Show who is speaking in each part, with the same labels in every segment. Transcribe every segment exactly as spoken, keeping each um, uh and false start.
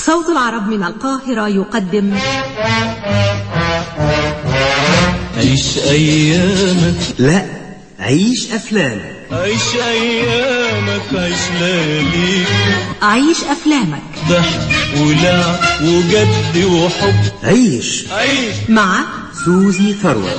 Speaker 1: صوت العرب من القاهرة يقدم
Speaker 2: عيش أيامك،
Speaker 3: لا عيش أفلام.
Speaker 2: عيش أيامك، عيش لياليك،
Speaker 1: عيش أفلامك،
Speaker 2: ضحك ولعب وجد وحب.
Speaker 3: عيش
Speaker 2: عيش
Speaker 1: مع
Speaker 3: سوزي ثروت.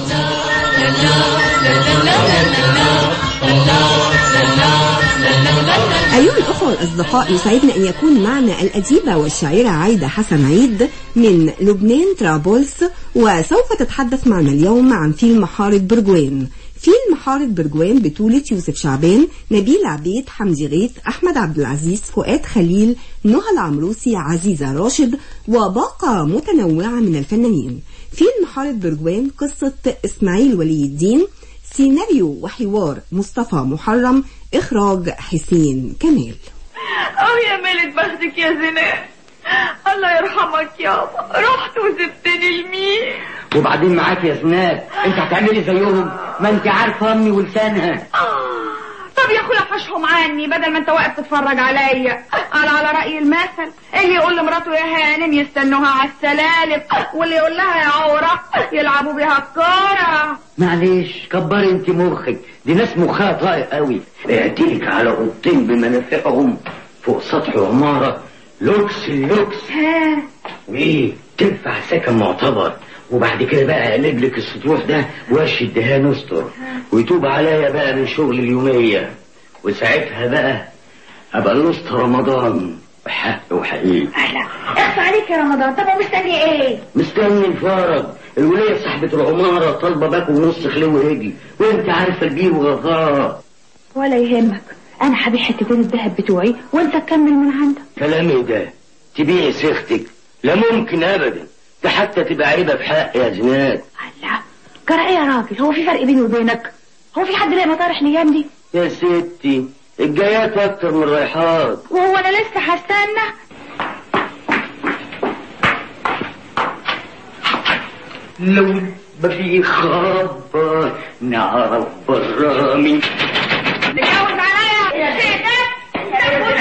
Speaker 4: أيها الأخوة والأصدقاء، يسعدنا أن يكون معنا الأديبة والشاعرة عايدة حسن عيد من لبنان طرابلس، وسوف تتحدث معنا اليوم عن فيلم حارة برجوان. فيلم حارة برجوان بطولة يوسف شعبان، نبيل عبيد، حمدي غيث، أحمد عبد العزيز، فؤاد خليل، نهى العمروسي، عزيزة راشد، وباقة متنوعة من الفنانين. فيلم حارة برجوان قصة إسماعيل ولي الدين، سيناريو وحوار مصطفى محرم، إخراج حسين كمال.
Speaker 5: اه يا مالت بختك يا زينات، الله يرحمك يابا، رحت وسبتني لمين؟
Speaker 6: وبعدين معاك يا زينات، انت هتعملي زيهم؟ ما انت عارفه امي ولسانها.
Speaker 5: آه. طب يا اخويا حشهم عني بدل ما انت واقف تتفرج عليا. على على رأي المثل، اللي يقول لمراته يا هانم يستنوها على السلالم، واللي يقول لها يا عورة يلعبوا بيها الكورة.
Speaker 6: معلش كبري انت مخك، دي ناس مخها طايق قوي. اعتلك على اوضتين بمنافعهم فوق سطح عمارة لوكس اللوكس.
Speaker 5: ها
Speaker 6: وايه تنفع سكن معتبر، وبعد كده بقى اقلب لك السطوح ده وش الدهان استر، ويتوب عليا بقى من شغل اليوميه، وساعتها بقى ابقى الوسط رمضان بحق وحقيقي.
Speaker 5: اهلا اخفى عليك يا رمضان. طب ومستني ايه؟
Speaker 6: مستني الفرج. الوليه صاحبه العماره طالبه باكو ونص خلو رجلي، وانت عارفه البير وغطاه.
Speaker 5: ولا يهمك، انا هبيع حتتين الذهب بتوعي وانت تكمل من عندك.
Speaker 6: كلامي ده تبيعي سيختك؟ لا ممكن ابدا، ده حتى تبقى عيبه في حق يا زينات.
Speaker 5: الله جرى ايه يا راجل؟ هو في فرق بيني وبينك؟ هو في حد لاقي مطارح الايام دي؟
Speaker 6: يا ستي الجايات اكتر من الرايحات.
Speaker 5: وهو انا لسه هستنى؟
Speaker 6: لو بفي خبر نعرف برامي.
Speaker 5: تجاوز عليا يا سيدات، تجاوز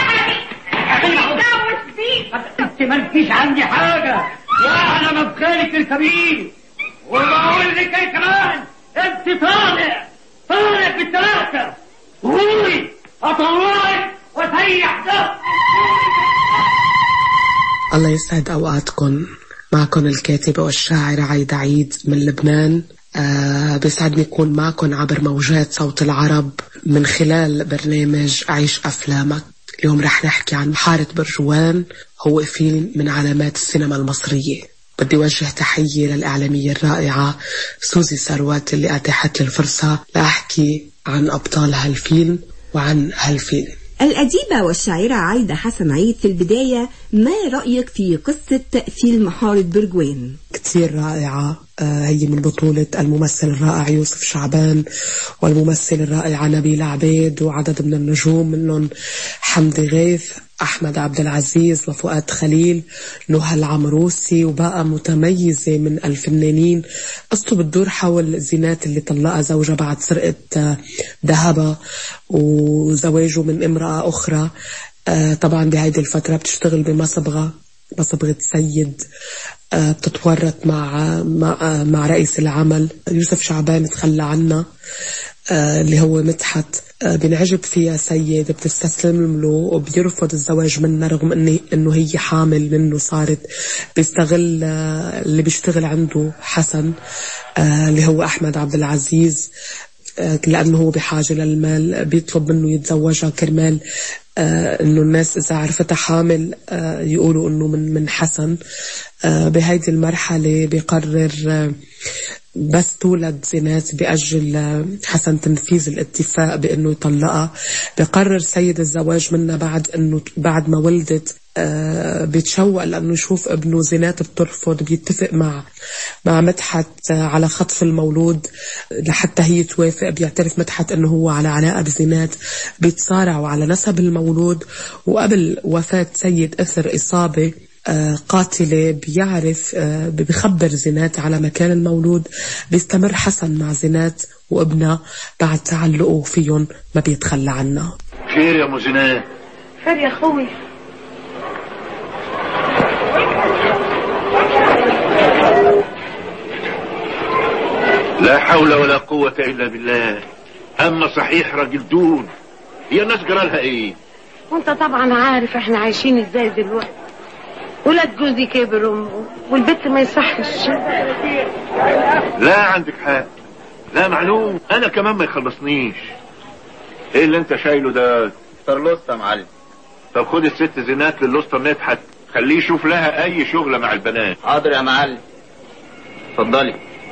Speaker 5: تجاوز فيك.
Speaker 6: انت مالكيش عندي حاجه، وانا مبخالك الكبير. وبقول لك ايه كمان، انت طالع طالع بالثلاثه. قولي اطلعك واسيح ده.
Speaker 7: الله يسعد اوقاتكم. معكم الكاتبة والشاعرة عايدة عيد من لبنان. آه بيسعدني أكون معكم عبر موجات صوت العرب من خلال برنامج عيش أفلامك. اليوم رح نحكي عن حارة برجوان، هو فيلم من علامات السينما المصرية. بدي وجه تحية للإعلامية الرائعة سوزي ثروت اللي أتاحت لي الفرصة لأحكي عن أبطال هالفيلم وعن هالفيلم.
Speaker 4: الأديبة والشاعرة عايدة حسن عيد، في البداية ما رأيك في قصة فيلم حارة برجوان؟
Speaker 7: كتير رائعة. آه هي من بطولة الممثل الرائع يوسف شعبان والممثل الرائع نبيل عبيد وعدد من النجوم، منهم حمدي غيث، أحمد عبد العزيز، وفؤاد خليل، نهى العمروسي، وبقى متميزة من الفنانين. قصته بتدور حول زينات اللي طلقها زوجها بعد سرقة ذهبها وزواجه من امرأة أخرى. آه طبعا بهيدي الفترة بتشتغل بمصبغة مصبغة سيد، آه بتتورط مع مع مع رئيس العمل يوسف شعبان تخلى عنها، آه اللي هو مدحت. آه بنعجب فيها سيد، بتستسلم له وبيرفض الزواج منها رغم انه انه هي حامل منه صارت. بيستغل آه اللي بيشتغل عنده حسن، آه اللي هو احمد عبد العزيز، آه لانه هو بحاجة للمال. بيطلب منه يتزوجها كرمال آه انه الناس اذا عرفتها حامل آه يقولوا انه من من حسن. آه بهيدي المرحلة بيقرر آه بس تولد زينات بيأجل آه حسن تنفيذ الاتفاق بانه يطلقها. بيقرر سيد الزواج منها بعد انه بعد ما ولدت. آه بيتشوق لانه يشوف ابنه. زينات بترفض، بيتفق مع مع مدحت آه على خطف المولود لحتى هي توافق. بيعترف مدحت انه هو على علاقة بزينات، بيتصارعوا على نسب المولود. وقبل وفاة سيد اثر اصابة آه قاتلة بيعرف آه بيخبر زينات على مكان المولود. بيستمر حسن مع زينات وابنها بعد تعلقه فيهم ما بيتخلى عنها.
Speaker 6: خير يا ام زينات؟
Speaker 5: خير يا اخوي.
Speaker 8: لا حول ولا قوة الا بالله. اما صحيح راجل دون، هي الناس جرالها ايه؟
Speaker 9: وانت طبعا عارف احنا عايشين ازاي دلوقتي. ولاد جوزي كبروا والبنت ما يصحش.
Speaker 8: لا عندك حق، لا معلوم، انا كمان ما يخلصنيش. ايه اللي انت شايله ده؟
Speaker 10: طرلوسته يا معلم.
Speaker 8: طب خد الست زينات للوسطى مدحت، خليه يشوف لها اي شغلة مع البنات.
Speaker 10: حاضر يا معلم. اتفضلي.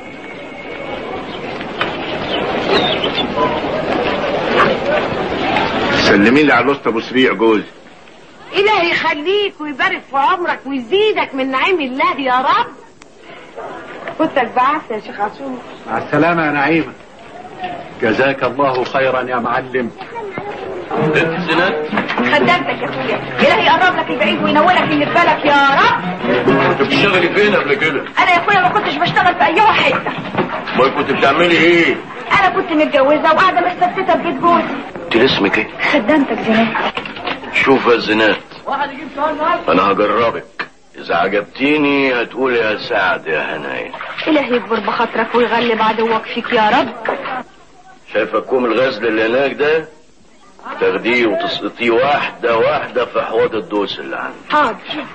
Speaker 8: سلمي لي على الوسطى ابو سريع جوزي.
Speaker 9: إلهي يخليك ويبارك في عمرك ويزيدك من نعيم الله يا رب. كنتك بعافية يا شيخ عاشور.
Speaker 11: مع السلامة يا نعيمة. جزاك الله خيرا يا معلم.
Speaker 8: انت زينات
Speaker 5: خدمتك يا اخويا، إلهي يقرب لك البعيد وينولك اللي في بالك يا رب.
Speaker 8: كنت بتشتغلي فين قبل كده؟
Speaker 5: انا يا اخويا ما كنتش بشتغل في اي حته.
Speaker 8: ما كنت بتعملي ايه؟
Speaker 5: انا كنت متجوزه وقاعده مستفتة في بيت جوزي.
Speaker 8: انت اسمك ايه؟
Speaker 5: خدمتك زينات.
Speaker 8: شوف يا زينات، انا هجربك، اذا عجبتيني هتقولي يا سعد يا هنايا.
Speaker 5: إلهي يكبر بخاطرك ويغلب عدوك فيك يا رب.
Speaker 8: شايفه كوم الغزل اللي هناك ده؟ تاخديه وتسقطيه واحده واحده في حوض الدوس اللي عندك.
Speaker 5: حاضر.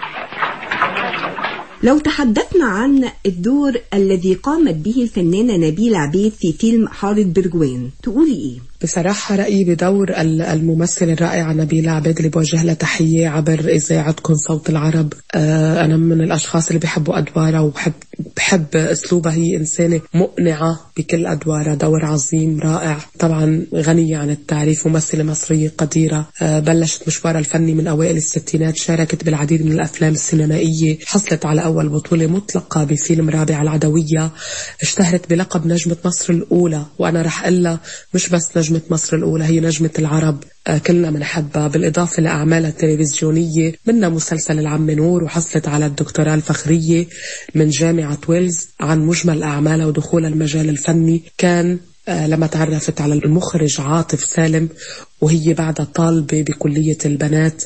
Speaker 4: لو تحدثنا عن الدور الذي قامت به الفنانة نبيلة عبيد في فيلم حارة برجوان تقولي ايه؟
Speaker 7: بصراحة رأيي بدور الممثل الرائعة نبيلة عبيد اللي بوجه لها تحية عبر إذاعتكم صوت العرب. أنا من الأشخاص اللي بيحبوا أدوارها وبحب بحب أسلوبها. هي إنسانة مقنعة بكل أدوارها، دور عظيم رائع، طبعا غنية عن التعريف، ممثلة مصرية قديرة. بلشت مشوارها الفني من أوائل الستينات، شاركت بالعديد من الأفلام السينمائية، حصلت على أول بطولة مطلقة بفيلم رابع العدوية، اشتهرت بلقب نجمة مصر الأولى، وأنا رح أقول مش بس نجمة مصر الأولى، هي نجمة العرب، كلنا منحبها، بالإضافة لأعمالها التلفزيونية منها مسلسل العم نور، وحصلت على الدكتوراه الفخرية من جامعة ويلز عن مجمل أعمالها ودخولها المجال الفني. كان لما تعرفت على المخرج عاطف سالم وهي بعدها طالبة بكلية البنات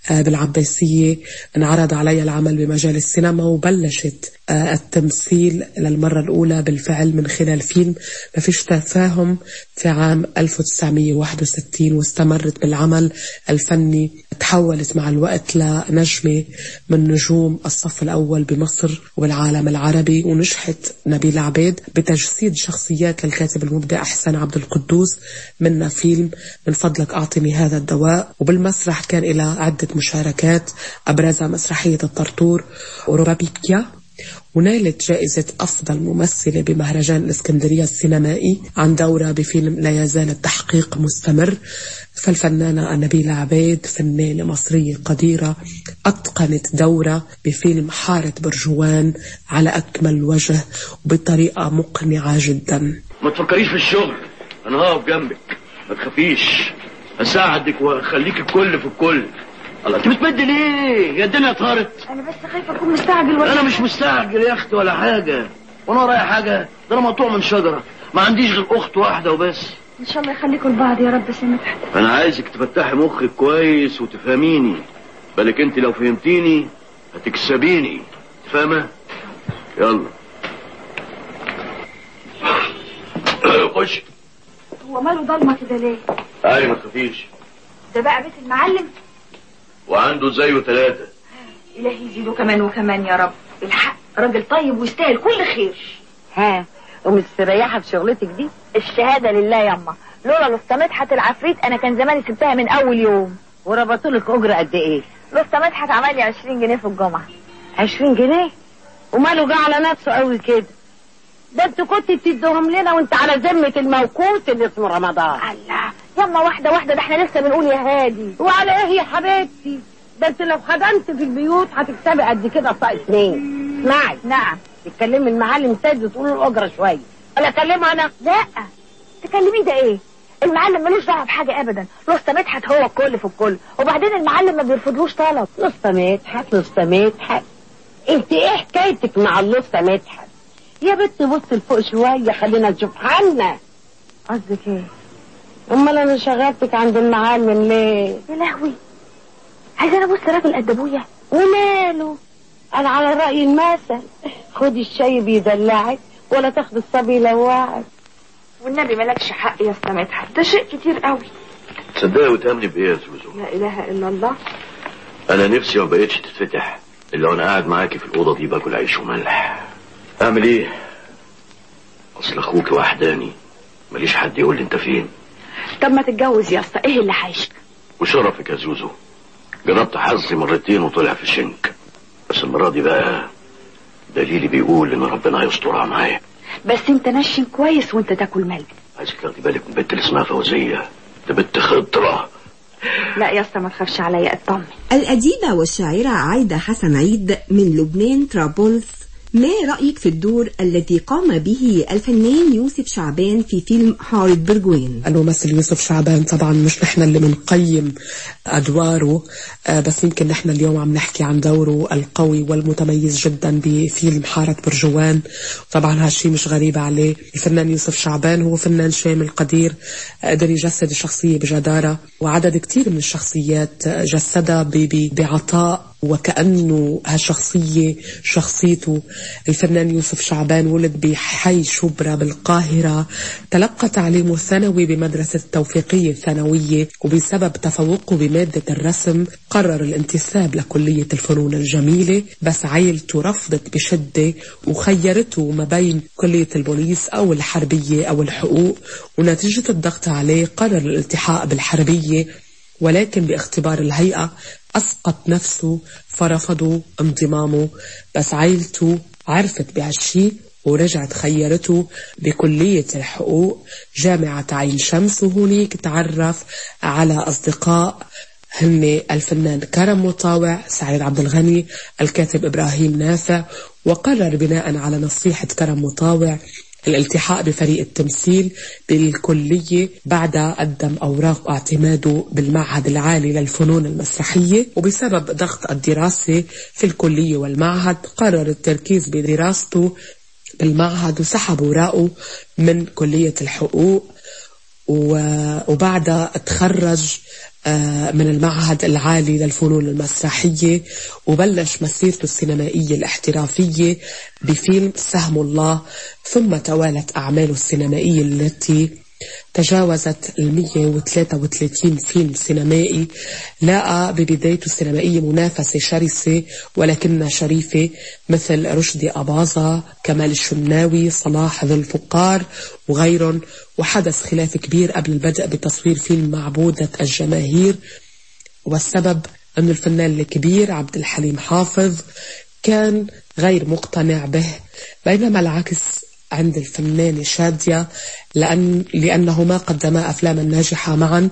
Speaker 7: بالعباسية، انعرض عليها العمل بمجال السينما وبلشت التمثيل للمرة الأولى بالفعل من خلال فيلم ما فيش تفاهم في عام ألف وتسعمية وواحد وستين، واستمرت بالعمل الفني. تحولت مع الوقت لنجمة من نجوم الصف الأول بمصر وبالعالم العربي، ونجحت نبيلة عبيد بتجسيد شخصيات للكاتب المبدع أحسان عبد القدوس، منها فيلم من فضلك أعطني هذا الدواء. وبالمسرح كان إلى عدة مشاركات أبرزها مسرحية الطرطور وروبابيكيا، ونالت جائزة أفضل ممثلة بمهرجان الإسكندرية السينمائي عن دورها بفيلم لا يزال التحقيق مستمر. فالفنانة نبيلة عبيد فنانة مصرية قديرة، أتقنت دورها بفيلم حارة برجوان على أكمل وجه وبطريقة مقنعة جدا.
Speaker 8: ما تفكريش في الشغل، أنا هقف جنبك، ما تخافيش، هساعدك وخليك الكل في الكل. الله، انت بتمد ليه؟ يا الدنيا طارت.
Speaker 5: انا بس خايفه اكون مستعجل ولا
Speaker 8: انا مش مستعجل يا اختي ولا حاجه، وانا ورايا حاجه؟ ده انا مقطوع من شجره، ما عنديش غير اخت واحده وبس.
Speaker 5: ان شاء الله يخليكم لبعض يا رب. سامحك،
Speaker 8: انا عايزك تفتحي مخك كويس وتفهميني، بالك انت لو فهمتيني هتكسبيني، فاهمه؟ يلا خش.
Speaker 5: هو ماله ضلمه كده ليه؟
Speaker 8: ايوه ما تخافيش،
Speaker 5: ده بقى بيت المعلم
Speaker 8: وعنده زيه ثلاثة.
Speaker 5: إلهي يزيده كمان وكمان يا رب. الحق راجل طيب ويستاهل كل خير.
Speaker 9: ها ومستريحة في شغلتك دي؟
Speaker 5: الشهادة لله ياما، لولا لسطى مدحت العفريت أنا كان زماني سبتها من أول يوم.
Speaker 9: وربطولك أجرة قد إيه؟
Speaker 5: لسطى مدحت عمل لي عشرين جنيه في الجمعة.
Speaker 9: عشرين جنيه؟ وماله جه على نفسه قوي كده؟ ده انت كنت بتديهم لنا وانت على ذمة الموقوت اللي اسمه رمضان.
Speaker 5: الله ياما، واحدة واحدة، ده احنا لسه بنقول يا هادي.
Speaker 9: وعلى ايه يا حبيبتي؟ ده انت لو خدمت في البيوت هتكسبي قد كده طاقة اتنين. اسمعي،
Speaker 5: نعم،
Speaker 9: تتكلمي المعلم سيد وتقولي الاجرة شوية. ولا اكلمه انا؟
Speaker 5: لا، تكلميه ده ايه؟ المعلم ملوش دعوه بحاجه ابدا. لسطى مدحت هو الكل في الكل، وبعدين المعلم ما بيرفضلوش طلب.
Speaker 9: لسطى مدحت لسطى مدحت، انت ايه حكايتك مع اللسطى مدحت؟ يا بنت بص لفوق شويه، خلينا نشوف حالنا.
Speaker 5: قصدك ايه؟
Speaker 9: امال انا شغلتك عند المعلم ليه؟
Speaker 5: يا لهوي، عايزه انا ابص راجل قد
Speaker 9: ابويا؟ وماله، انا على راي المثل، خدي الشاي بيدلعك ولا تاخد الصبي يلوعك.
Speaker 5: والنبي مالكش حق يا اسطى مدحت، ده شيء كتير قوي.
Speaker 8: تصدقي وتامني بايه يا زوزو؟
Speaker 5: لا اله الا الله.
Speaker 8: انا نفسي ما بقتش تتفتح الا وانا قاعد معاكي في الاوضه دي باكل عيش وملح. اعمل ايه؟ اصل اخوك وحداني، ماليش حد يقول لي انت فين.
Speaker 5: طب ما تتجوز يا اسطى، ايه اللي حايشك؟
Speaker 8: وشرفك يا زوزو، جربت حظي مرتين وطلع في الشنك، بس المره دي بقى دليلي بيقول ان ربنا هيسترها معايا.
Speaker 5: بس انت نشن كويس وانت تاكل ملك.
Speaker 8: عايزك تاخدي بالك من البنت اللي اسمها فوزيه، ده بنت خطره.
Speaker 5: لا يا اسطى ما تخافش عليا، اطمن.
Speaker 4: الأديبة والشاعرة عايدة حسن عيد من لبنان طرابلس، ما رأيك في الدور الذي قام به الفنان يوسف شعبان في فيلم حارة برجوين؟
Speaker 7: الممثل يوسف شعبان طبعا مش نحن اللي بنقيم أدواره، بس يمكن نحن اليوم عم نحكي عن دوره القوي والمتميز جدا بفيلم حارة برجوان. طبعا هالشي مش غريب عليه. الفنان يوسف شعبان هو فنان شامل قدير، قدر يجسد الشخصية بجدارة، وعدد كتير من الشخصيات جسدها بعطاء وكأنه هالشخصية شخصيته. الفنان يوسف شعبان ولد بحي شبرا بالقاهرة، تلقى تعليمه الثانوي بمدرسة التوفيقية الثانوية، وبسبب تفوقه بمادة الرسم قرر الانتساب لكلية الفنون الجميلة، بس عائلته رفضت بشدة وخيرته ما بين كلية البوليس أو الحربية أو الحقوق، ونتيجة الضغط عليه قرر الالتحاق بالحربية، ولكن باختبار الهيئة أسقط نفسه فرفضوا انضمامه. بس عائلته عرفت بهالشي ورجعت خيرته بكلية الحقوق جامعة عين شمس، وهناك تعرف على أصدقاء هن الفنان كرم مطاوع، سعيد عبد الغني، الكاتب إبراهيم نافع، وقرر بناء على نصيحة كرم مطاوع الالتحاق بفريق التمثيل بالكلية. بعدها قدم أوراق اعتماده بالمعهد العالي للفنون المسرحية، وبسبب ضغط الدراسة في الكلية والمعهد قرر التركيز بدراسته بالمعهد وسحب أوراقه من كلية الحقوق، وبعدها تخرج من المعهد العالي للفنون المسرحية وبلش مسيرته السينمائية الاحترافية بفيلم سهم الله، ثم توالت أعماله السينمائية التي تجاوزت المية وثلاثة وثلاثين فيلم سينمائي. لقى ببدايته السينمائية منافسة شرسة ولكنها شريفة، مثل رشدي أباظة، كمال الشناوي، صلاح ذو الفقار وغيرهم، وحدث خلاف كبير قبل البدء بتصوير فيلم معبودة الجماهير، والسبب أن الفنان الكبير عبد الحليم حافظ كان غير مقتنع به، بينما العكس عند الفنانة شادية، لأن لأنهما قدما أفلاما ناجحة معا،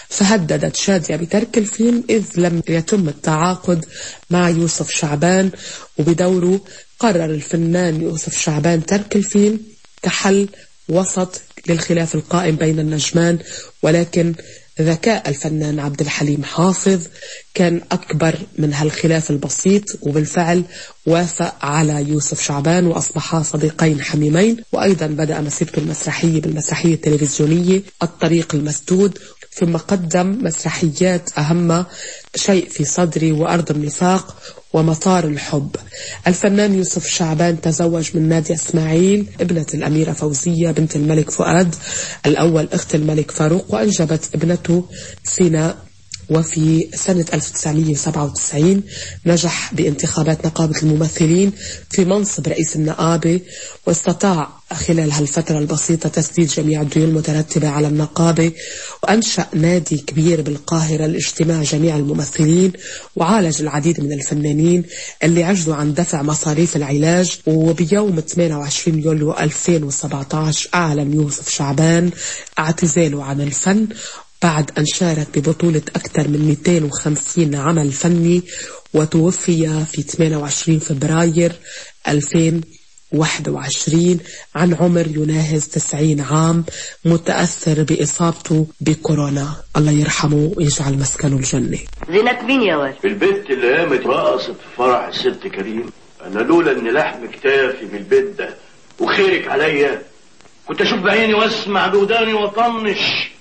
Speaker 7: فهددت شادية بترك الفيلم إذ لم يتم التعاقد مع يوسف شعبان. وبدوره قرر الفنان يوسف شعبان ترك الفيلم كحل وسط للخلاف القائم بين النجمان، ولكن ذكاء الفنان عبد الحليم حافظ كان أكبر من هالخلاف البسيط، وبالفعل وافق على يوسف شعبان وأصبحا صديقين حميمين. وأيضا بدأ مسيرته المسرحية بالمسرحية التلفزيونية الطريق المسدود، ثم قدم مسرحيات أهم شيء في صدري وأرض النفاق ومطار الحب. الفنان يوسف شعبان تزوج من نادية إسماعيل ابنة الأميرة فوزية بنت الملك فؤاد الأول أخت الملك فاروق، وأنجبت ابنته سيناء. وفي سنة ألف وتسعمية وسبعة وتسعين نجح بانتخابات نقابة الممثلين في منصب رئيس النقابة، واستطاع خلال هالفترة البسيطة تسديد جميع الديون المترتبة على النقابة، وأنشأ نادي كبير بالقاهرة لاجتماع جميع الممثلين، وعالج العديد من الفنانين اللي عجزوا عن دفع مصاريف العلاج. وبيوم ثمانية وعشرين يوليو ألفين وسبعة عشر أعلن يوسف شعبان اعتزاله عن الفن بعد أن شارك ببطولة أكثر من مئتين وخمسين عمل فني، وتوفي في ثمانية وعشرين فبراير ألفين وواحد وعشرين عن عمر يناهز تسعين عام، متأثر بإصابته بكورونا. الله يرحمه ويجعل مسكنه الجنة.
Speaker 9: زينة مين يا ولد؟
Speaker 8: البنت اللي قامت رقصت في فرح الست كريم. أنا لولا إن لحم كتافي في البيت ده وخيرك عليا كنت أشوف بعيني وأسمع بوداني وأطنش،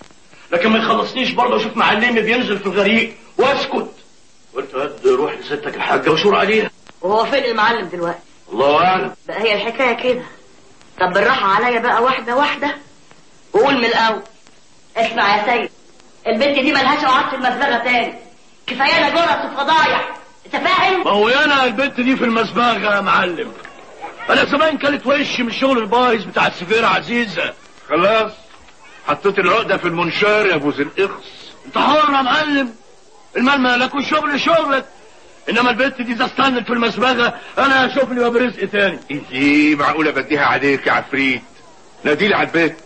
Speaker 8: لكن ما يخلصنيش برضه اشوف معلمي بينزل في الغريق واسكت. قلت هد روح لستك الحاجه وشور عليها.
Speaker 9: وهو فين المعلم دلوقتي؟
Speaker 8: الله اعلم.
Speaker 9: بقى هي الحكايه كده.
Speaker 12: طب بالراحة عليا بقى، واحدة واحدة، وقول من الأول. اسمع يا سيد، البنت دي ملهاش قعد في المسبغة تاني، كفاية جرس وفضايح، انت فاهم؟
Speaker 8: ما هو انا البنت دي في المسبغة يا معلم، انا زمان كانت وشي من الشغل البايظ بتاع السفيرة عزيزة.
Speaker 13: خلاص حطيت العقدة في المنشار يا ابو ذي القخص.
Speaker 8: انت حر يا معلم، المال مالك والشغل شغلك، انما البنت دي اذا استنت في المسبغة انا هشوف لي باب رزق تاني.
Speaker 13: ايه معقولة بديها عليك يا عفريت؟ ناديلي على البيت.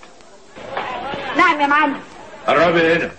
Speaker 5: نعم يا معلم.
Speaker 13: قربي هنا.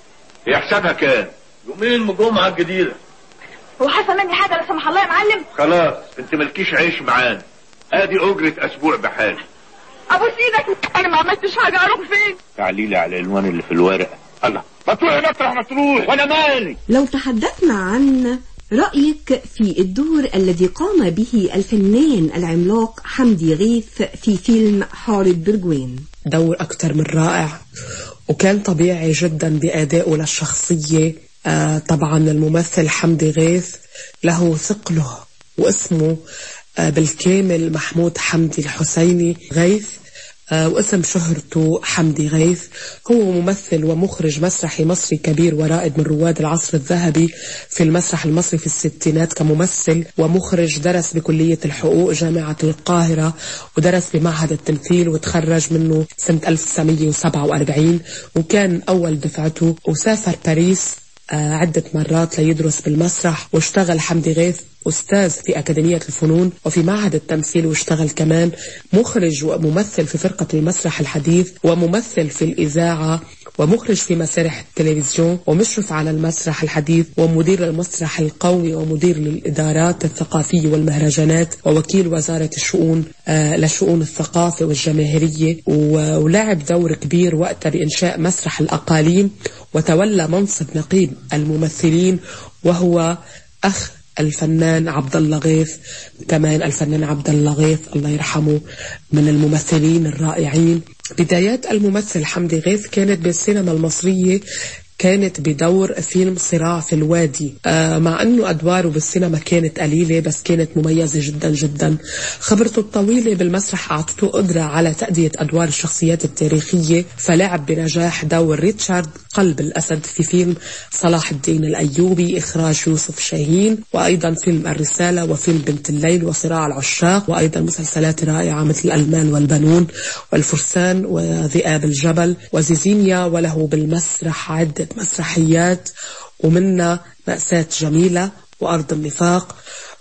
Speaker 13: هي حسابها كام؟
Speaker 8: يومين من الجمعة الجديدة.
Speaker 5: هو حصل مني حاجة لا سمح الله يا معلم؟
Speaker 13: خلاص انت مالكيش عيش معانا، ادي اجرة اسبوع بحال.
Speaker 5: ابوس ايدك، انا ما عملتش حاجة، اروح فين؟
Speaker 13: تعليلي على العنوان اللي في الورقة. الله ما تروح مطرح ما تروح وانا مالي.
Speaker 4: لو تحدثنا عن رأيك في الدور الذي قام به الفنان العملاق حمدي غيث في فيلم حارب برجوين.
Speaker 7: دور أكثر من رائع، وكان طبيعي جدا بأدائه للشخصية. آه طبعا الممثل حمدي غيث له ثقله واسمه آه بالكامل محمود حمدي الحسيني غيث، آه واسم شهرته حمدي غيث. هو ممثل ومخرج مسرحي مصري كبير ورائد من رواد العصر الذهبي في المسرح المصري في الستينات كممثل ومخرج. درس بكلية الحقوق جامعة القاهرة ودرس بمعهد التمثيل وتخرج منه سنة ألف وتسعمية وسبعة وأربعين، وكان أول دفعته. وسافر باريس آه عدة مرات ليدرس بالمسرح، واشتغل حمدي غيث أستاذ في أكاديمية الفنون وفي معهد التمثيل، واشتغل كمان مخرج وممثل في فرقة المسرح الحديث وممثل في الإذاعة ومخرج في مسارح التلفزيون ومشرف على المسرح الحديث ومدير المسرح القومي ومدير للإدارات الثقافية والمهرجانات ووكيل وزارة الشؤون آه لشؤون الثقافة والجماهيرية. ولعب دور كبير وقتها بإنشاء مسرح الأقاليم، وتولى منصب نقيب الممثلين، وهو أخ الفنان عبد الله غيث. كمان الفنان عبد الله غيث الله يرحمه من الممثلين الرائعين. بدايات الممثل حمدي غيث كانت بالسينما المصرية، كانت بدور فيلم صراع في الوادي. آه مع أنه أدواره بالسينما كانت قليلة بس كانت مميزة جدا جدا. خبرته الطويلة بالمسرح أعطته قدرة على تأدية أدوار الشخصيات التاريخية، فلعب بنجاح دور ريتشارد قلب الأسد في فيلم صلاح الدين الأيوبي إخراج يوسف شاهين، وأيضا فيلم الرسالة وفيلم بنت الليل وصراع العشاق، وأيضا مسلسلات رائعة مثل الألمان والبنون والفرسان وذئاب الجبل وزيزينيا. وله بالمسرح عدة مسرحيات ومنها مأساة جميلة وأرض النفاق.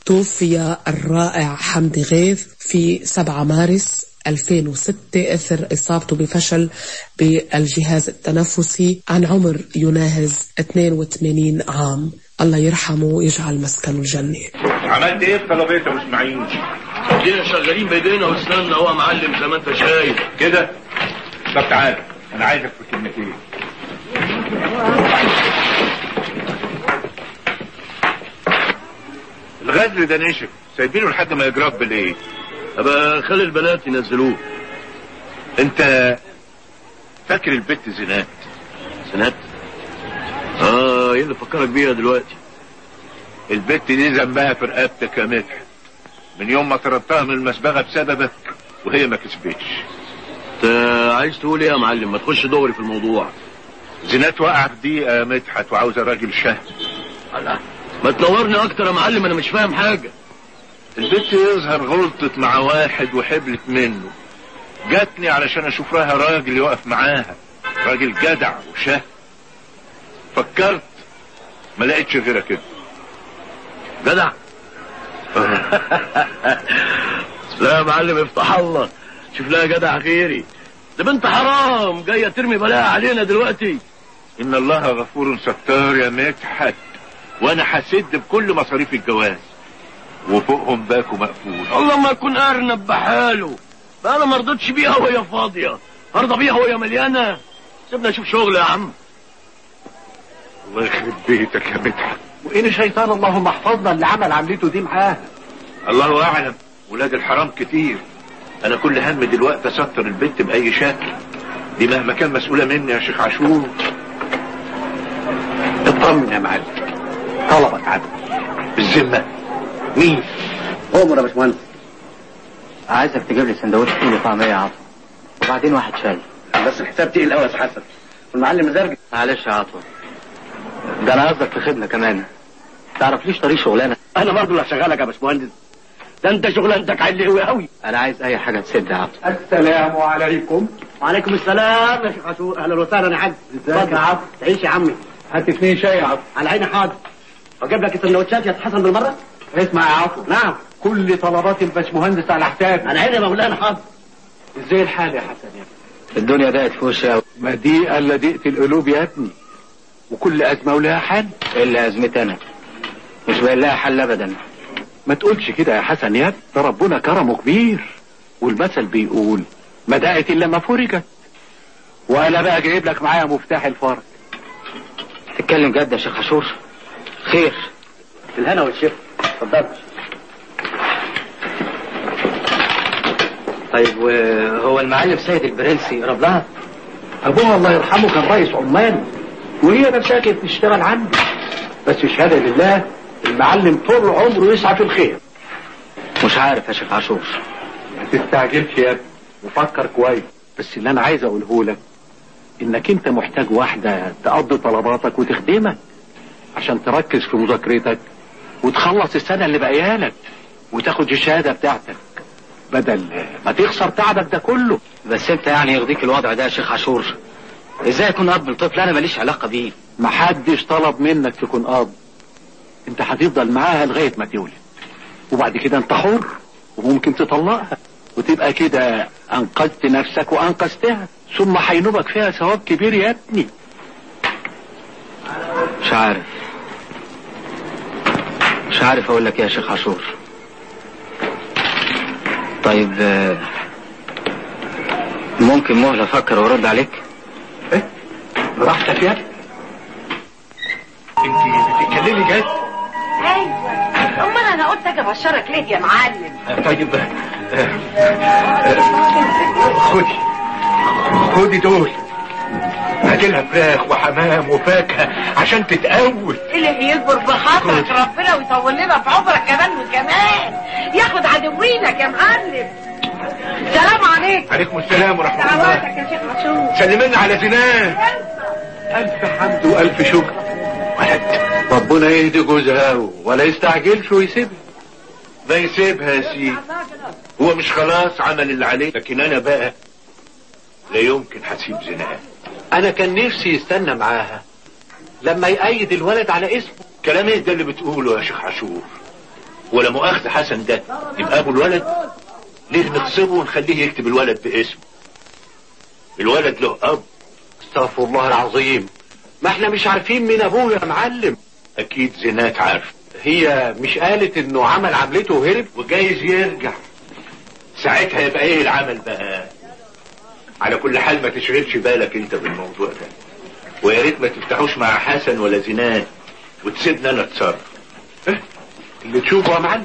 Speaker 7: توفي الرائع حمدي غيث في سبعة مارس ألفين وستة أثر إصابته بفشل بالجهاز التنفسي عن عمر يناهز اثنين وثمانين عام. الله يرحمه ويجعل مسكنه الجنة.
Speaker 13: عملت ايه في طلبية ابو اسماعيل؟
Speaker 8: جينا شغالين بايدينا واسناننا هو معلم زي ما انت شايف
Speaker 13: كده. طب تعال انا عايزك في كلمتين. الغزل ده نشف، سايبينه لحد ما يجرب بالايه؟
Speaker 8: ابقى خلي البنات ينزلوه.
Speaker 13: انت فاكر البت زينات؟
Speaker 8: زينات؟ اه ايه اللي فكرك بيها دلوقتي؟
Speaker 13: البت دي ذنبها في رقبتك يا مدحت، من يوم ما طردتها من المسبغة بسببك وهي ما كسبتش.
Speaker 8: انت عايز تقول ايه يا معلم؟ ما تخش دغري في الموضوع.
Speaker 13: زينات وقع في دقيقة يا مدحت وعاوزة راجل شهم.
Speaker 8: الله، ما تنورني اكتر يا معلم، انا مش فاهم حاجة.
Speaker 13: البت يظهر غلطت مع واحد وحبلت منه، جاتني علشان اشوف لها راجل يوقف معاها، راجل جدع وشهم. فكرت ما لقيتش غيرك كده.
Speaker 8: جدع؟ لا يا معلم افتح الله، شوف لها جدع غيري. ده بنت حرام جاية ترمي بلاها علينا دلوقتي.
Speaker 13: ان الله غفور ستار يا مدحت، وانا هسد بكل مصاريف الجواز وفوقهم باكو مقفول.
Speaker 8: الله ما يكون ارنب بحاله بقى، انا مرضتش بيها وهي فاضية، ارضى بيها وهي مليانة. سيبنا نشوف شغل يا عم.
Speaker 13: الله يخرب بيتك يا مدحت.
Speaker 11: وإن شيطان اللهم احفظنا اللي عمل عملته دي معاه.
Speaker 13: الله اعلم، ولاد الحرام كتير. انا كل هم دلوقتي اسطر البنت باي شكل، دي مهما كان مسؤولة مني يا شيخ عاشور.
Speaker 11: اطمن يا معلم، طلبك عدل.
Speaker 13: بالذمة مين؟
Speaker 11: امر يا باشمهندس.
Speaker 10: عايزك تجيب لي سندوتش فول وطعميه يا عطوة، وبعدين واحد شاي.
Speaker 6: بس الحساب تقيل قوي يا حسن، والمعلم مزرج.
Speaker 10: معلش يا عطوة، ده انا قصدك في خدمه كمان. تعرف ليش طريق شغلانه؟
Speaker 6: انا برضه اللي هشغلك يا باشمهندس، ده انت شغلانتك عالي قوي قوي.
Speaker 10: انا عايز اي حاجه تسد يا عطوة.
Speaker 11: السلام عليكم.
Speaker 6: وعليكم السلام يا شيخ عاشور، اهلا وسهلا يا حاج.
Speaker 11: ازيك يا عطوة؟
Speaker 6: تعيش يا عمي.
Speaker 11: هات اثنين شاي يا عطوة.
Speaker 6: على عيني حاضر. واجيب لك السندوتشات يا حسن بالمره؟
Speaker 11: اسمع يا عطوة.
Speaker 6: نعم.
Speaker 11: كل طلبات الباشمهندس على حسابي.
Speaker 6: على عيني يا مولانا حاضر.
Speaker 11: ازاي الحال يا حسن يا ابني؟
Speaker 10: الدنيا ضاقت في وشي قوي.
Speaker 11: ما دي الا ضيقة القلوب يا ابني، وكل ازمه ولها حل.
Speaker 10: الا ازمتي انا مش باين لها حل ابدا.
Speaker 11: ما تقولش كده يا حسن يا ابني، ده ربنا كرمه كبير، والمثل بيقول ما ضاقت الا ما فرجت. وانا بقى جايب لك معايا مفتاح الفرج.
Speaker 10: تتكلم جد يا شيخ عاشور؟ خير.
Speaker 6: الهنا والشفا، اتفضل.
Speaker 10: طيب وهو المعلم سيد البرنسي يقرب لها؟
Speaker 11: ابوها الله يرحمه كان رئيس عمال، وهي نفسها كانت بتشتغل عنده، بس الشهاده لله المعلم طول عمره يسعى في الخير.
Speaker 10: مش عارف يا شيخ عاشور.
Speaker 11: ما تستعجلش يا ابني وفكر كويس. بس اللي انا عايز اقوله لك انك انت محتاج واحده تقضي طلباتك وتخدمك عشان تركز في مذاكرتك وتخلص السنه اللي باقيالك وتاخد الشهاده بتاعتك بدل ما تخسر تعبك ده كله.
Speaker 10: بس انت يعني يرضيك الوضع ده يا شيخ عاشور؟ ازاي اكون اب لطفل انا ماليش علاقه بيه؟
Speaker 11: محدش طلب منك تكون اب، انت هتفضل معاها لغايه ما تولد، وبعد كده انت حر وممكن تطلقها وتبقى كده انقذت نفسك وانقذتها، ثم هينوبك فيها ثواب كبير يا ابني.
Speaker 10: مش عارف مش عارف اقول لك ايه يا شيخ عاشور. طيب ممكن مهله افكر وارد عليك؟
Speaker 11: ايه براحتك يا ابني. انت بتتكلمي جد؟
Speaker 12: ايوه، امال انا قلت اجي ابشرك ليه يا معلم؟
Speaker 11: طيب خدي خدي دول، هاتي لها فراخ وحمام وفاكهه عشان تتقوي.
Speaker 12: اللي يكبر بخاطرك ربنا ويطول لنا في عمرك كمان وكمان، ياخد عدوينك يا معلم. السلام عليكم.
Speaker 11: عليكم السلام ورحمه الله.
Speaker 12: دعواتك يا شيخ عاشور.
Speaker 11: سلمنا على زنان. الف حمد والف شكر. ولد ربنا يهدي جوزها ولا يستعجلش ويسيبها.
Speaker 13: ده يسيبها يا سيدي، هو مش خلاص عمل اللي عليه؟ لكن انا بقى لا يمكن هسيب زناها.
Speaker 11: انا كان نفسي يستنى معاها لما يأيد الولد على اسمه.
Speaker 13: كلام ايه ده اللي بتقوله يا شيخ عاشور؟ ولا مؤاخذة حسن ده يبقى ابو الولد؟ ليه نغصبه ونخليه يكتب الولد باسمه؟ الولد له اب.
Speaker 11: استغفر الله العظيم، ما احنا مش عارفين مين ابوه يا معلم.
Speaker 13: اكيد زينات عارف.
Speaker 11: هي مش قالت انه عمل عملته وهرب؟
Speaker 13: وجايز يرجع، ساعتها يبقى ايه العمل بقى؟ على كل حال ما تشغلش بالك انت بالموضوع ده، ويا ريت ما تفتحوش مع حسن ولا زينات وتسيبنا انا اتصرف.
Speaker 11: اه اللي تشوفه يا معلم.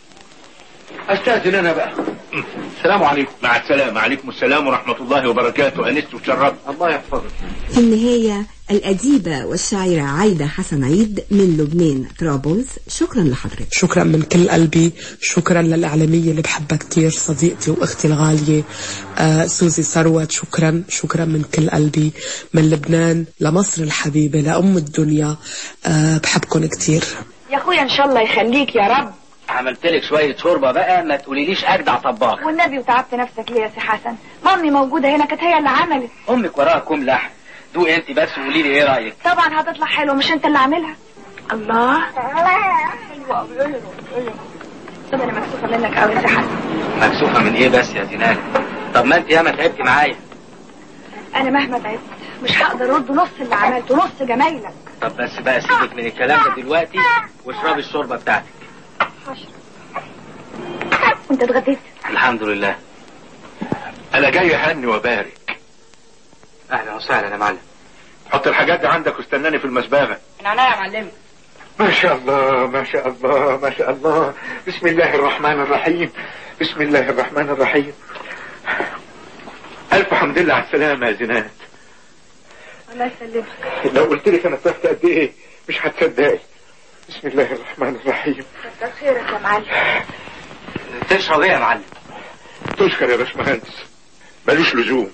Speaker 11: استاذن انا بقى. السلام عليكم.
Speaker 13: مع السلامه. عليكم السلام ورحمه الله وبركاته. انست وتشرفت.
Speaker 11: الله يحفظك.
Speaker 4: في النهاية الأديبة والشاعرة عايدة حسن عيد من لبنان طرابلس، شكرا لحضرتك.
Speaker 7: شكرا من كل قلبي. شكرا للإعلامية اللي بحبها كتير، صديقتي وأختي الغالية آه سوزي ثروت. شكرا شكرا من كل قلبي. من لبنان لمصر الحبيبة لأم الدنيا، آه بحبكم كتير
Speaker 5: يا أخويا. إن شاء الله يخليك يا رب.
Speaker 10: عملت لك شويه شوربه بقى، ما تقوليليش اجدع طباخ.
Speaker 5: والنبي وتعبت نفسك ليه يا سي حسن؟ مامي موجوده هنا، كانت هي اللي عملت.
Speaker 10: امك وراها كوم لحم، دوق انت بس وقولي لي ايه رايك.
Speaker 5: طبعا هتطلع حلوه، مش انت اللي عاملها؟ الله حلوه قوي. ايه ايه طب انا مكسوفه منك قوي يا سي حسن.
Speaker 10: مكسوفه من ايه بس يا زينات؟ طب ما انت ياما تعبتي معايا.
Speaker 5: انا مهما تعبت مش هقدر ارد نص اللي عملته، نص جمايلك.
Speaker 10: طب بس بقى سيبك من الكلام ده دلوقتي واشربي الشوربه بتاعتك.
Speaker 5: وانت اتغديت؟
Speaker 10: الحمد لله.
Speaker 13: انا جاي اهني وابارك.
Speaker 10: اهلا وسهلا يا معلم.
Speaker 13: حط الحاجات دي عندك واستناني في المسبغه.
Speaker 12: من عينيا يا معلم.
Speaker 11: ما شاء الله ما شاء الله ما شاء الله. بسم الله الرحمن الرحيم. بسم الله الرحمن الرحيم. الف حمد لله على السلامه يا زينات.
Speaker 5: الله يسلمك.
Speaker 11: لو قلت لك انا طلعت قد ايه مش هتصدقي. بسم الله الرحمن الرحيم.
Speaker 5: كتر خيرك يا معلم.
Speaker 10: تشرب ايه يا معلم؟
Speaker 13: تشكر يا باشمهندس، ملوش لزوم.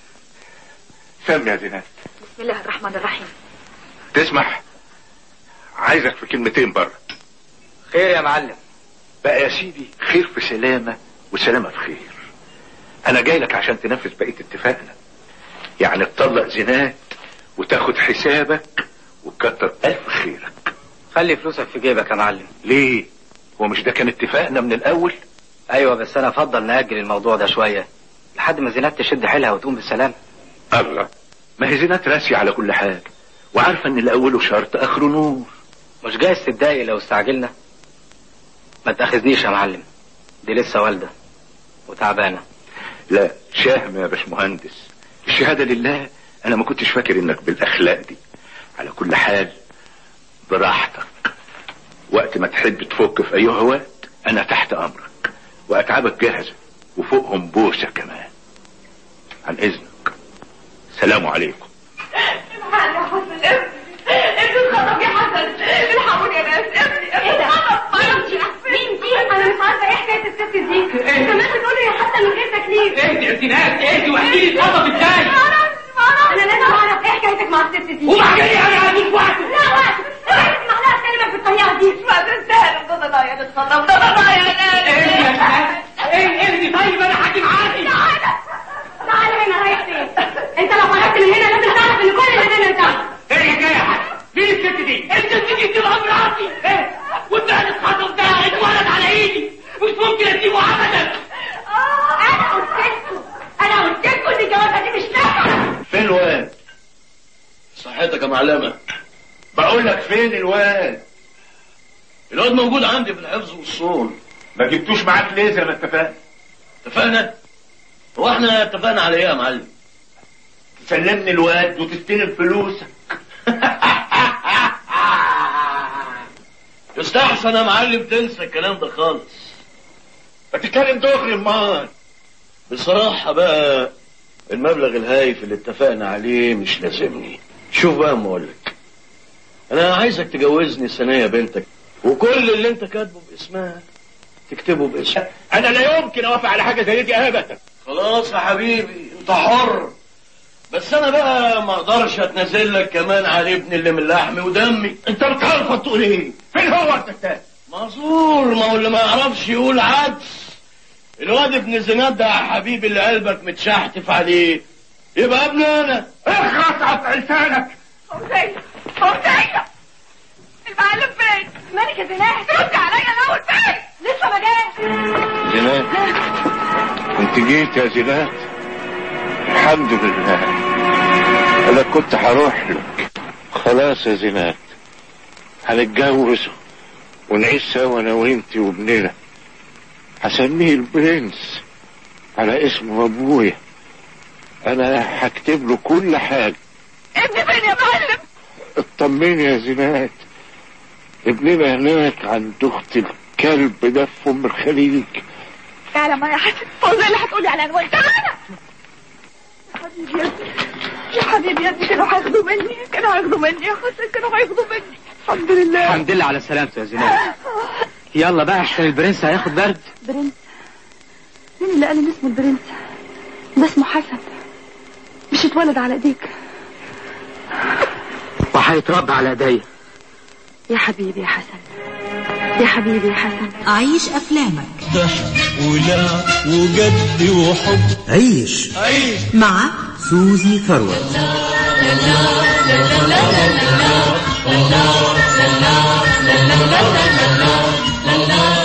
Speaker 13: سمي يا زينات.
Speaker 5: بسم الله الرحمن الرحيم.
Speaker 13: تسمح، عايزك في كلمتين بره.
Speaker 10: خير يا معلم.
Speaker 13: بقى يا سيدي، خير في سلامة وسلامة في خير. انا جاي لك عشان تنفذ بقية اتفاقنا، يعني تطلق زينات وتاخد حسابك وتكتر الف خيرك.
Speaker 10: خلي فلوسك في جيبك يا معلم.
Speaker 13: ليه؟ هو مش ده كان اتفاقنا من الاول؟
Speaker 10: ايوه، بس انا افضل نأجل الموضوع ده شوية لحد ما زينات تشد حيلها وتقوم بالسلام.
Speaker 13: الله، ما هي زينات راسية على كل حاجة، وعارفة ان الاول شرط اخره نور.
Speaker 10: مش جايز تتضايق لو استعجلنا؟ ما تاخذنيش يا معلم، دي لسه والدة وتعبانة.
Speaker 13: لا، شاهم يا باشمهندس، الشهادة لله انا ما كنتش فاكر انك بالاخلاق دي. على كل حال براحتك، وقت ما تحب تفك في ايها وقت انا تحت امرك، واتعابك جاهزة وفوقهم بوسة كمان. عن اذنك، سلام عليكم.
Speaker 5: الحق يا حسن، ابني ابني اتخطف يا حسن، الحقوني يا ناس، ابني ابني اتخطف. مين دي؟ انا مش عارفه ايه حكايه الست دي. كمان بتقولي يا حسن من غير تكليف.
Speaker 14: اهدي يا زينات، اهدي واحكي لي اتخطف ازاي.
Speaker 5: انا لازم اعرف ايه حكايتك مع الست دي.
Speaker 14: وبعدين انا هديك وقت.
Speaker 5: لا وقت، اسمع لها كلمه في الطريقه دي. ما تستاهل، ده ضايع اتخطف، ده ضايع يا ناس.
Speaker 14: اهدي يا زينات، اهدي. طيب انا حاجي معاكي.
Speaker 5: تعالى تعالى هنا، رايح فين؟ انت لو خرجت من هنا لازم تعرف ان كل اللي هنا انت.
Speaker 14: ايه الحكايه يا حسن؟ مين الست دي؟ الست دي تبقى مراتي. ايه؟ والده الخطف ده اتولد على ايدي، مش ممكن اسيبه ابدا.
Speaker 5: انا قلت لكم انا قلت لكم ان الجوازه دي مش نافعه.
Speaker 8: فين الواد؟ صحتك يا معلمه.
Speaker 13: بقول لك فين الواد؟
Speaker 8: الواد موجود عندي في الحفظ والصون.
Speaker 13: ما جبتوش معاك ليه زي ما اتفقنا؟
Speaker 8: اتفقنا؟ هو احنا اتفقنا على ايه يا معلم؟
Speaker 13: تسلمني الواد وتستلم فلوسك.
Speaker 8: يستحسن يا معلم تنسى الكلام ده خالص.
Speaker 13: بتتكلم دغري امال.
Speaker 8: بصراحة بقى المبلغ الهايف اللي اتفقنا عليه مش لازمني. شوف بقى ما اقولك، انا عايزك تجوزني ثانية بنتك، وكل اللي انت كاتبه باسمها تكتبه باسمها.
Speaker 13: انا لا يمكن اوافق على حاجة زي دي ابدا.
Speaker 8: خلاص يا حبيبي انت حر، بس انا بقى ما اقدرش اتنازل لك كمان على ابني اللي من لحمي ودمي.
Speaker 13: انت بتعرف تقول ايه؟ فين هو انت؟
Speaker 8: معذور، ما هو اللي ما يعرفش يقول عدس. الواد ابن زينات ده يا حبيبي اللي قلبك متشحتف عليه يبقى ابن انا.
Speaker 13: اخرس على لسانك.
Speaker 5: فوزية فوزية، المعلم فين؟ مالك يا زينات؟ رد عليا الاول، فين؟ لسه ما جاش.
Speaker 13: زينات، انت جيت يا زينات؟ الحمد لله، انا كنت هروح لك. خلاص يا زينات، هنتجوز ونعيش سوا انا وانتي وابننا. هسميه البرنس على اسم ابويا. انا هكتب له كل حاجة.
Speaker 5: ابني فين يا معلم؟
Speaker 13: اطمني يا زينات، ابننا هناك عند اخت الكلب ده في ام الخليج.
Speaker 5: فعلا ما يا حسن، فوزية اللي هتقولي على عنوان. تعالى يا حبيبي يا ابني، يا حبيبي يا ابني، كانوا هياخدوا مني، كانوا هياخدوا مني يا حسن، كانوا هياخدوا مني. الحمد لله.
Speaker 10: الحمد لله على سلامته يا زينات. يلا بقى احسن البرنس هياخد برد.
Speaker 5: برنس؟ مين اللي قال ان اسمه البرنس؟ ده اسمه حسن، مش اتولد على ايديك
Speaker 10: وهيتربى على ايديا.
Speaker 5: يا حبيبي يا حسن، يا حبيبي يا حسن.
Speaker 1: عيش أفلامك.
Speaker 2: ضحك ولعب وجد وحب.
Speaker 3: عيش
Speaker 2: عيش
Speaker 1: مع
Speaker 3: سوزي ثروت.
Speaker 2: لا